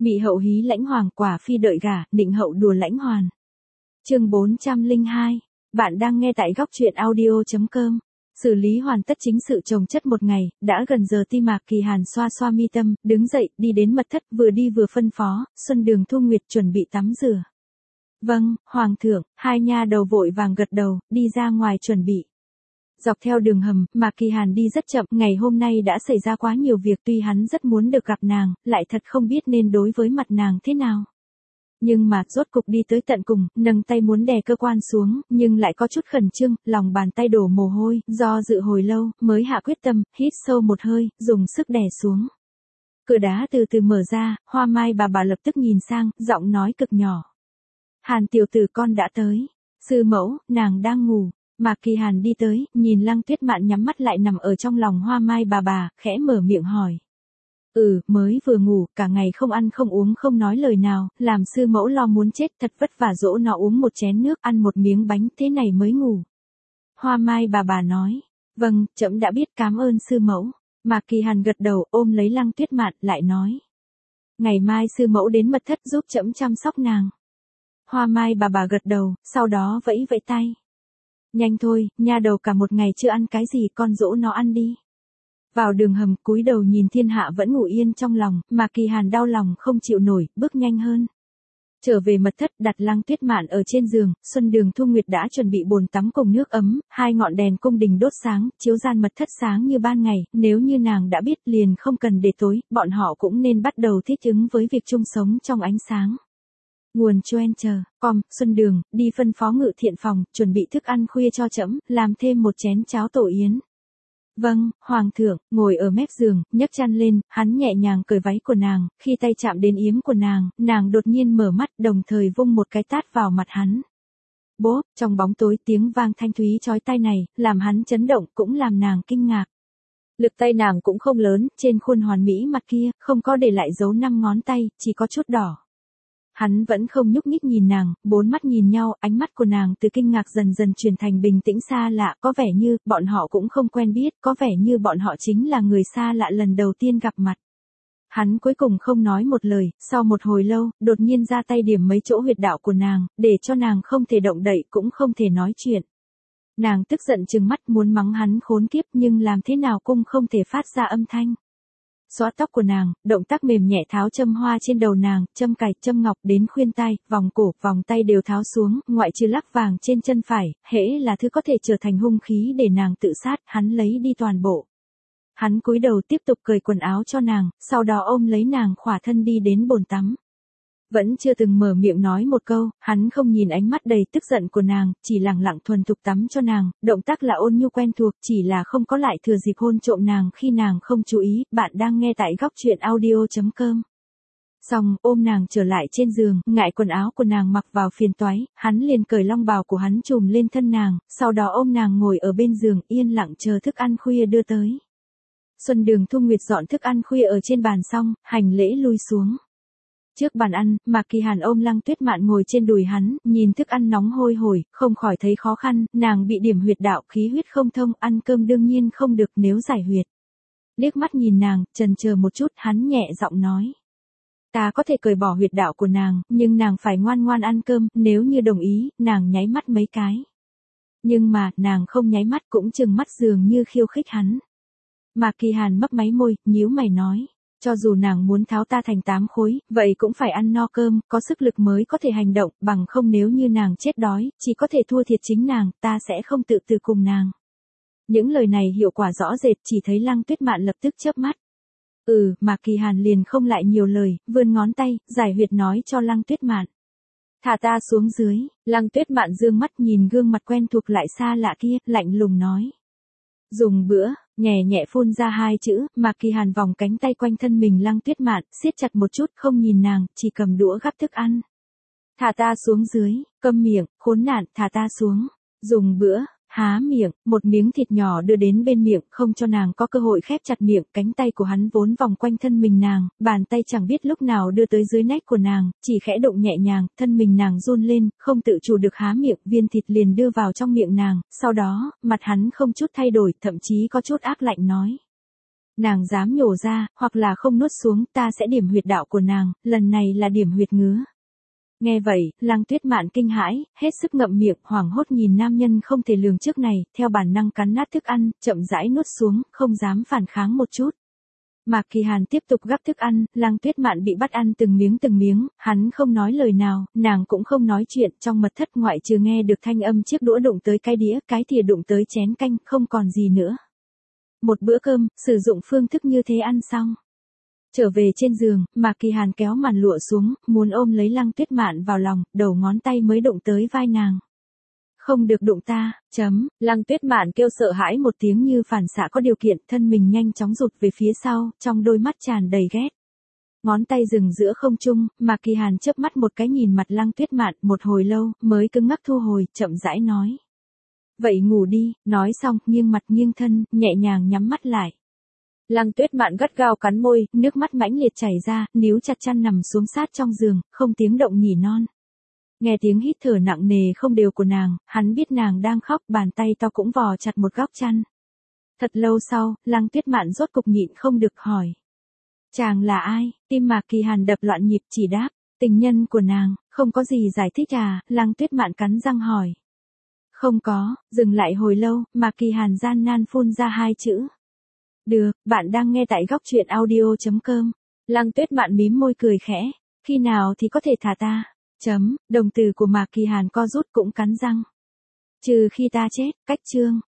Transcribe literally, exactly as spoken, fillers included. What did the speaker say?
Mị hậu hí lãnh hoàng, quả phi đợi gả, định hậu đùa lãnh hoàn. Chương bốn trăm lẻ hai. Bạn đang nghe tại góc truyện audio chấm com. Xử lý hoàn tất chính sự chồng chất một ngày, đã gần giờ ti Mạc Kỳ Hàn xoa xoa mi tâm, đứng dậy, đi đến mật thất, vừa đi vừa phân phó, Xuân Đường Thu Nguyệt chuẩn bị tắm rửa. Vâng, Hoàng thượng, hai nha đầu vội vàng gật đầu, đi ra ngoài chuẩn bị. Dọc theo đường hầm, Mạc Kỳ Hàn đi rất chậm, ngày hôm nay đã xảy ra quá nhiều việc, tuy hắn rất muốn được gặp nàng, lại thật không biết nên đối với mặt nàng thế nào. Nhưng mà, rốt cục đi tới tận cùng, nâng tay muốn đè cơ quan xuống, nhưng lại có chút khẩn trương, lòng bàn tay đổ mồ hôi, do dự hồi lâu, mới hạ quyết tâm, hít sâu một hơi, dùng sức đè xuống. Cửa đá từ từ mở ra, Hoa Mai bà bà lập tức nhìn sang, giọng nói cực nhỏ. Hàn tiểu tử con đã tới. Sư mẫu, nàng đang ngủ. Mạc Kỳ Hàn đi tới, nhìn Lăng Tuyết Mạn nhắm mắt lại nằm ở trong lòng Hoa Mai bà bà, khẽ mở miệng hỏi. Ừ, mới vừa ngủ, cả ngày không ăn không uống không nói lời nào, làm sư mẫu lo muốn chết, thật vất vả dỗ nó uống một chén nước, ăn một miếng bánh, thế này mới ngủ. Hoa Mai bà bà nói. Vâng, trẫm đã biết, cảm ơn sư mẫu. Mạc Kỳ Hàn gật đầu, ôm lấy Lăng Tuyết Mạn, lại nói. Ngày mai sư mẫu đến mật thất giúp trẫm chăm sóc nàng. Hoa Mai bà bà gật đầu, sau đó vẫy vẫy tay. Nhanh thôi, nha đầu cả một ngày chưa ăn cái gì, con dỗ nó ăn đi. Vào đường hầm, cúi đầu nhìn thiên hạ vẫn ngủ yên trong lòng, Mạc Kỳ Hàn đau lòng không chịu nổi, bước nhanh hơn. Trở về mật thất, đặt Lăng Tuyết Mạn ở trên giường, Xuân Đường Thu Nguyệt đã chuẩn bị bồn tắm cùng nước ấm, hai ngọn đèn cung đình đốt sáng, chiếu gian mật thất sáng như ban ngày, nếu như nàng đã biết liền không cần để tối, bọn họ cũng nên bắt đầu thích ứng với việc chung sống trong ánh sáng. Nguồn trend chờ, com, Xuân Đường, đi phân phó Ngự Thiện phòng, chuẩn bị thức ăn khuya cho trẫm, làm thêm một chén cháo tổ yến. Vâng, Hoàng thượng, ngồi ở mép giường, nhấc chăn lên, hắn nhẹ nhàng cởi váy của nàng, khi tay chạm đến yếm của nàng, nàng đột nhiên mở mắt, đồng thời vung một cái tát vào mặt hắn. Bốp, trong bóng tối tiếng vang thanh thúy chói tai này, làm hắn chấn động, cũng làm nàng kinh ngạc. Lực tay nàng cũng không lớn, trên khuôn hoàn mỹ mặt kia, không có để lại dấu năm ngón tay, chỉ có chút đỏ. Hắn vẫn không nhúc nhích nhìn nàng, bốn mắt nhìn nhau, ánh mắt của nàng từ kinh ngạc dần dần chuyển thành bình tĩnh xa lạ, có vẻ như, bọn họ cũng không quen biết, có vẻ như bọn họ chính là người xa lạ lần đầu tiên gặp mặt. Hắn cuối cùng không nói một lời, sau một hồi lâu, đột nhiên ra tay điểm mấy chỗ huyệt đạo của nàng, để cho nàng không thể động đậy cũng không thể nói chuyện. Nàng tức giận trừng mắt muốn mắng hắn khốn kiếp nhưng làm thế nào cũng không thể phát ra âm thanh. Xóa tóc của nàng, động tác mềm nhẹ tháo châm hoa trên đầu nàng, châm cài, châm ngọc đến khuyên tai, vòng cổ, vòng tay đều tháo xuống, ngoại trừ lắc vàng trên chân phải, hễ là thứ có thể trở thành hung khí để nàng tự sát, hắn lấy đi toàn bộ. Hắn cúi đầu tiếp tục cởi quần áo cho nàng, sau đó ôm lấy nàng khỏa thân đi đến bồn tắm. Vẫn chưa từng mở miệng nói một câu, hắn không nhìn ánh mắt đầy tức giận của nàng, chỉ lặng lặng thuần thục tắm cho nàng, động tác là ôn nhu quen thuộc, chỉ là không có lại thừa dịp hôn trộm nàng khi nàng không chú ý, bạn đang nghe tại góc truyện audio chấm com. Xong, ôm nàng trở lại trên giường, ngại quần áo của nàng mặc vào phiền toái, hắn liền cởi long bào của hắn trùm lên thân nàng, sau đó ôm nàng ngồi ở bên giường, yên lặng chờ thức ăn khuya đưa tới. Xuân Đường Thu Nguyệt dọn thức ăn khuya ở trên bàn xong, hành lễ lui xuống. Trước bàn ăn, Mạc Kỳ Hàn ôm Lăng Tuyết Mạn ngồi trên đùi hắn, nhìn thức ăn nóng hôi hổi, không khỏi thấy khó khăn, nàng bị điểm huyệt đạo, khí huyết không thông, ăn cơm đương nhiên không được nếu giải huyệt. Liếc mắt nhìn nàng, chần chờ một chút, hắn nhẹ giọng nói. Ta có thể cởi bỏ huyệt đạo của nàng, nhưng nàng phải ngoan ngoan ăn cơm, nếu như đồng ý, nàng nháy mắt mấy cái. Nhưng mà, nàng không nháy mắt cũng chừng mắt dường như khiêu khích hắn. Mạc Kỳ Hàn mấp máy môi, nhíu mày nói. Cho dù nàng muốn tháo ta thành tám khối, vậy cũng phải ăn no cơm, có sức lực mới có thể hành động, bằng không nếu như nàng chết đói, chỉ có thể thua thiệt chính nàng, ta sẽ không tự từ cùng nàng. Những lời này hiệu quả rõ rệt, chỉ thấy Lăng Tuyết Mạn lập tức chớp mắt. Ừ, Mạc Kỳ Hàn liền không lại nhiều lời, vươn ngón tay, giải huyệt nói cho Lăng Tuyết Mạn. Thả ta xuống dưới, Lăng Tuyết Mạn dương mắt nhìn gương mặt quen thuộc lại xa lạ kia, lạnh lùng nói. Dùng bữa, nhẹ nhẹ phun ra hai chữ, Mạc Kỳ Hàn vòng cánh tay quanh thân mình Lăng Tuyết Mạn, siết chặt một chút, không nhìn nàng, chỉ cầm đũa gắp thức ăn. Thả ta xuống dưới, câm miệng, khốn nạn, thả ta xuống. Dùng bữa, há miệng, một miếng thịt nhỏ đưa đến bên miệng, không cho nàng có cơ hội khép chặt miệng, cánh tay của hắn vốn vòng quanh thân mình nàng, bàn tay chẳng biết lúc nào đưa tới dưới nách của nàng, chỉ khẽ động nhẹ nhàng, thân mình nàng run lên, không tự chủ được há miệng, viên thịt liền đưa vào trong miệng nàng, sau đó, mặt hắn không chút thay đổi, thậm chí có chút ác lạnh nói. Nàng dám nhổ ra, hoặc là không nuốt xuống, ta sẽ điểm huyệt đạo của nàng, lần này là điểm huyệt ngứa. Nghe vậy, Lăng Tuyết Mạn kinh hãi, hết sức ngậm miệng, hoảng hốt nhìn nam nhân không thể lường trước này, theo bản năng cắn nát thức ăn, chậm rãi nuốt xuống, không dám phản kháng một chút. Mạc Kỳ Hàn tiếp tục gắp thức ăn, Lăng Tuyết Mạn bị bắt ăn từng miếng từng miếng, hắn không nói lời nào, nàng cũng không nói chuyện, trong mật thất ngoại trừ nghe được thanh âm chiếc đũa đụng tới cái đĩa, cái thìa đụng tới chén canh, không còn gì nữa. Một bữa cơm, sử dụng phương thức như thế ăn xong. Trở về trên giường, Mạc Kỳ Hàn kéo màn lụa xuống, muốn ôm lấy Lăng Tuyết Mạn vào lòng, đầu ngón tay mới đụng tới vai nàng. Không được đụng ta, chấm, Lăng Tuyết Mạn kêu sợ hãi một tiếng như phản xạ có điều kiện, thân mình nhanh chóng rụt về phía sau, trong đôi mắt tràn đầy ghét. Ngón tay dừng giữa không trung, Mạc Kỳ Hàn chớp mắt một cái nhìn mặt Lăng Tuyết Mạn, một hồi lâu, mới cứng ngắc thu hồi, chậm rãi nói. Vậy ngủ đi, nói xong, nghiêng mặt nghiêng thân, nhẹ nhàng nhắm mắt lại. Lăng Tuyết Mạn gắt gao cắn môi, nước mắt mãnh liệt chảy ra, níu chặt chăn nằm xuống sát trong giường, không tiếng động nhỉ non. Nghe tiếng hít thở nặng nề không đều của nàng, hắn biết nàng đang khóc, bàn tay to cũng vò chặt một góc chăn. Thật lâu sau, Lăng Tuyết Mạn rốt cục nhịn không được hỏi. Chàng là ai? Tim Mạc Kỳ Hàn đập loạn nhịp, chỉ đáp, tình nhân của nàng, không có gì giải thích à? Lăng Tuyết Mạn cắn răng hỏi. Không có, dừng lại hồi lâu, Mạc Kỳ Hàn gian nan phun ra hai chữ. Được, bạn đang nghe tại góc truyện audio chấm com. Lăng Tuyết Mạn mím môi cười khẽ, khi nào thì có thể thả ta? Chấm, đồng từ của Mạc Kỳ Hàn co rút cũng cắn răng. Trừ khi ta chết, cách chương.